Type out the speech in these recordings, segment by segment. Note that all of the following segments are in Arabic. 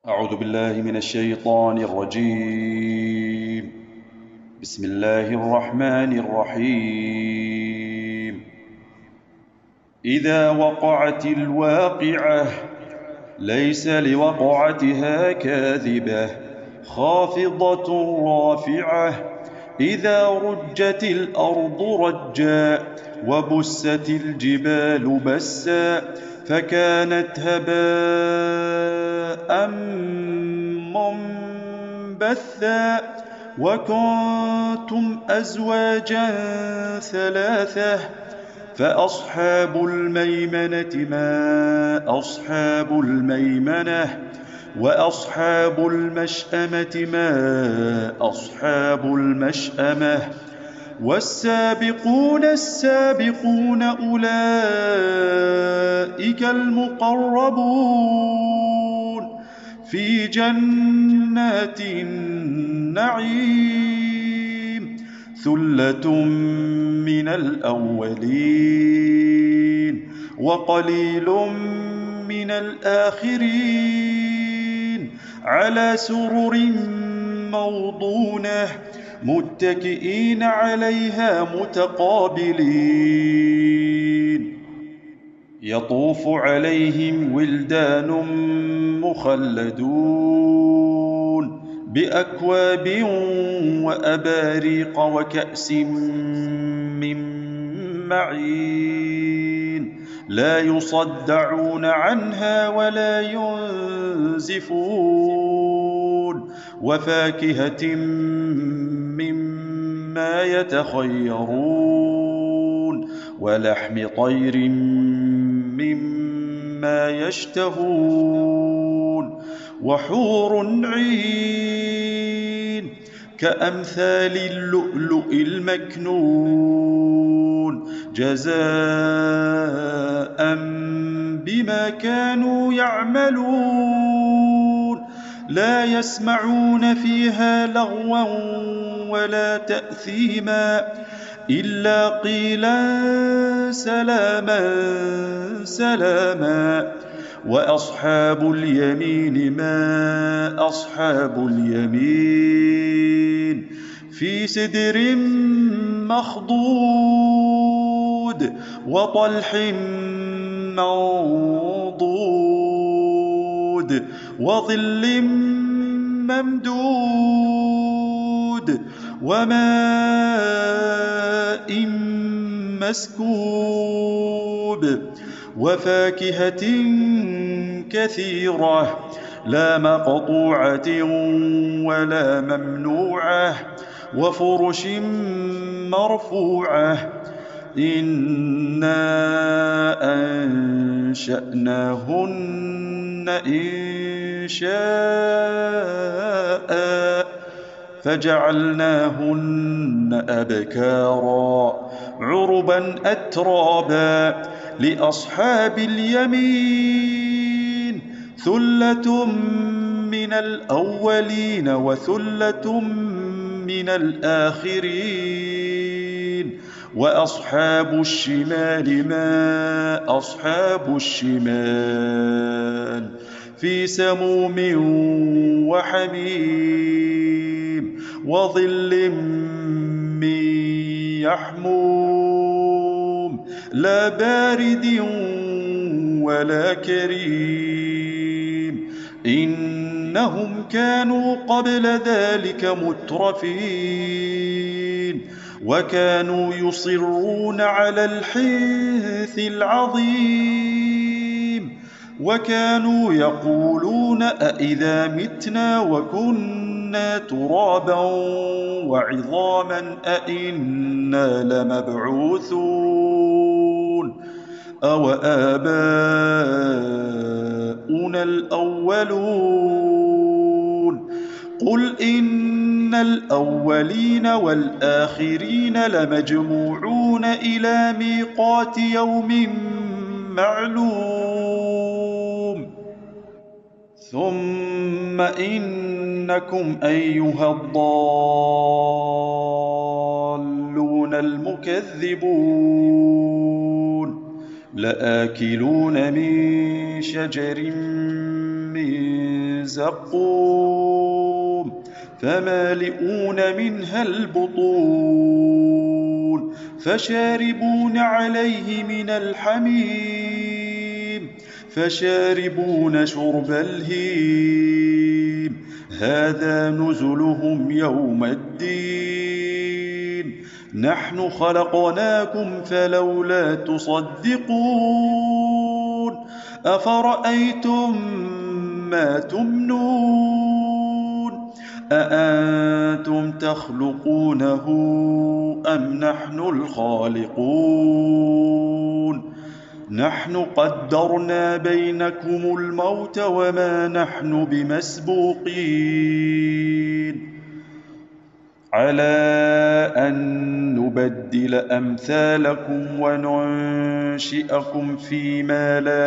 أعوذ بالله من الشيطان الرجيم. بسم الله الرحمن الرحيم. إذا وقعت الواقعة ليس لوقعتها كاذبة خافضة رافعة إذا رجت الأرض رجا وبست الجبال بسا فكانت هباء منبثا وكنتم أزواجا ثلاثة فأصحاب الميمنة ما أصحاب الميمنة وأصحاب المشأمة ما أصحاب المشأمة والسابقون السابقون أولئك المقربون في جنات النعيم ثلة من الأولين وقليل من الآخرين على سرر موضونة متكئين عليها متقابلين يطوف عليهم ولدان مخلدون بأكواب وأباريق وكأس من معين لا يصدعون عنها ولا ينزفون وفاكهة مما يتخيرون ولحم طير مما يشتهون وحور عين كأمثال اللؤلؤ المكنون جزاء بما كانوا يعملون لا يسمعون فيها لغوا ولا تأثيما إلا قيلا سلاما سلاما وأصحاب اليمين ما أصحاب اليمين في سدر مخضود وطلح منضود وظل ممدود وماء مسكوب وفاكهة كثيرة لا مقطوعة ولا ممنوعة وفرش مرفوعة إنا أنشأناهن إنشاء فجعلناهن أبكارا عربا أترابا لأصحاب اليمين ثلة من الأولين وثلة من الآخرين وأصحاب الشمال ما أصحاب الشمال في سموم وحميم وظل من يحموم لا بارد ولا كريم إنهم كانوا قبل ذلك مترفين وكانوا يصرون على الحنث العظيم وكانوا يقولون أإذا متنا وكنا ترابا وعظاما أإنا لمبعوثون أو آباؤنا الأولون قل إن الأولين والآخرين لمجموعون إلى ميقات يوم معلوم ثم إنكم أيها الضالون المكذبون لآكلون من شجر من زقوم فمالئون منها البطون فشاربون عليه من الحميم فشاربون شرب الهيم هذا نزلهم يوم الدين نحن خلقناكم فلولا تصدقون أفرأيتم ما تمنون أأنتم تخلقونه أم نحن الخالقون نحن قدرنا بينكم الموت وما نحن بمسبوقين على أن نبدل أمثالكم وننشئكم فيما لا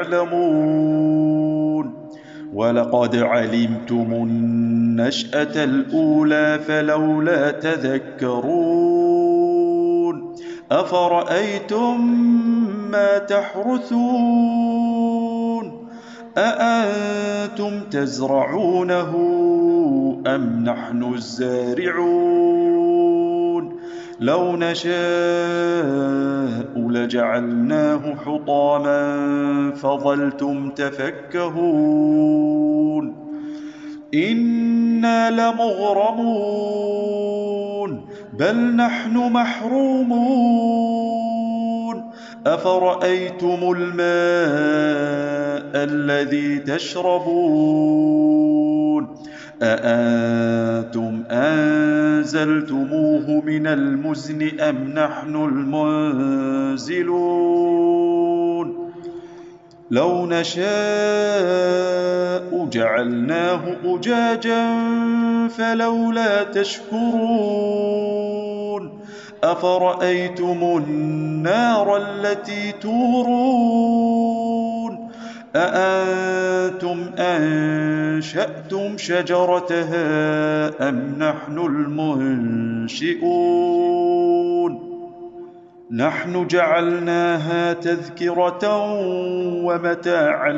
تعلمون ولقد علمتم النشأة الأولى فلولا تذكرون أفرأيتم ما تحرثون أأنتم تزرعونه أم نحن الزارعون لو نشاء لجعلناه حطاما فظلتم تفكهون إنا لمغرمون بل نحن محرومون أفرأيتم الماء الذي تشربون أأنتم أنزلتموه من المزن أم نحن المنزلون لو نشاء جعلناه أجاجا فلولا تشكرون أفرأيتم النار التي تورون أأنتم أنشأتم شجرتها أم نحن المنشئون نحن جعلناها تذكرة ومتاعا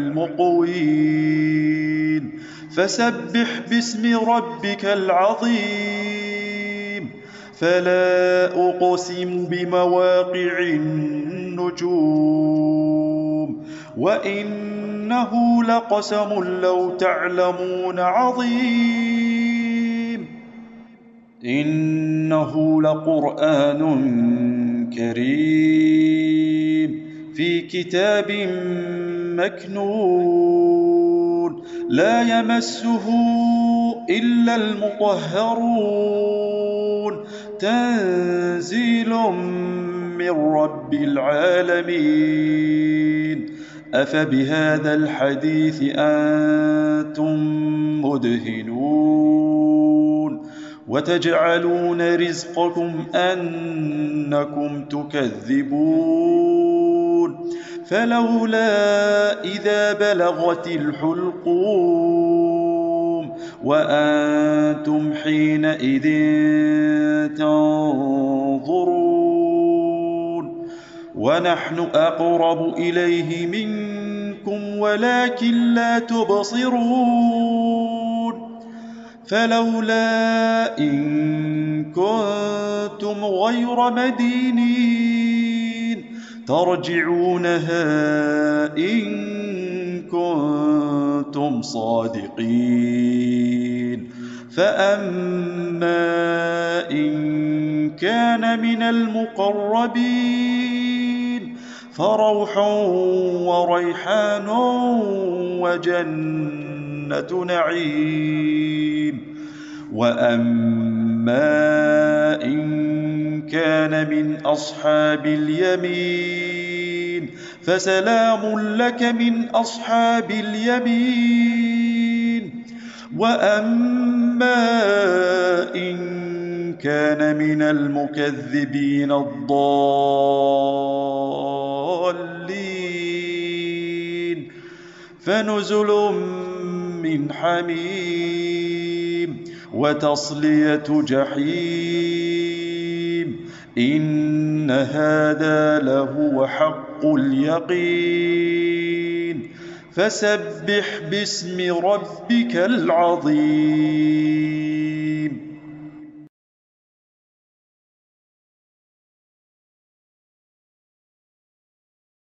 للمقوين فسبح باسم ربك العظيم فلا أقسم بمواقع النجوم وإنه لقسم لو تعلمون عظيم إنه لقرآن كريم في كتاب مكنون لا يمسه إلا المطهرون تنزيل من رب العالمين أفبهذا الحديث أنتم مدهنون وتجعلون رزقكم أنكم تكذبون فلولا إذا بلغت الحلقوم وأنتم حينئذ تنظرون ونحن أقرب إليه منكم ولكن لا تبصرون فلولا إن كنتم غير مدينين ترجعونها إن كنتم صادقين فأما إن كان من المقربين فروح وريحان وجنة نعيم وأما إن كان من أصحاب اليمين فسلام لك من أصحاب اليمين وأما إن كان من المكذبين الضالين فنزل من حميم وتصلية جحيم إن هذا لهو حق اليقين فسبح باسم ربك العظيم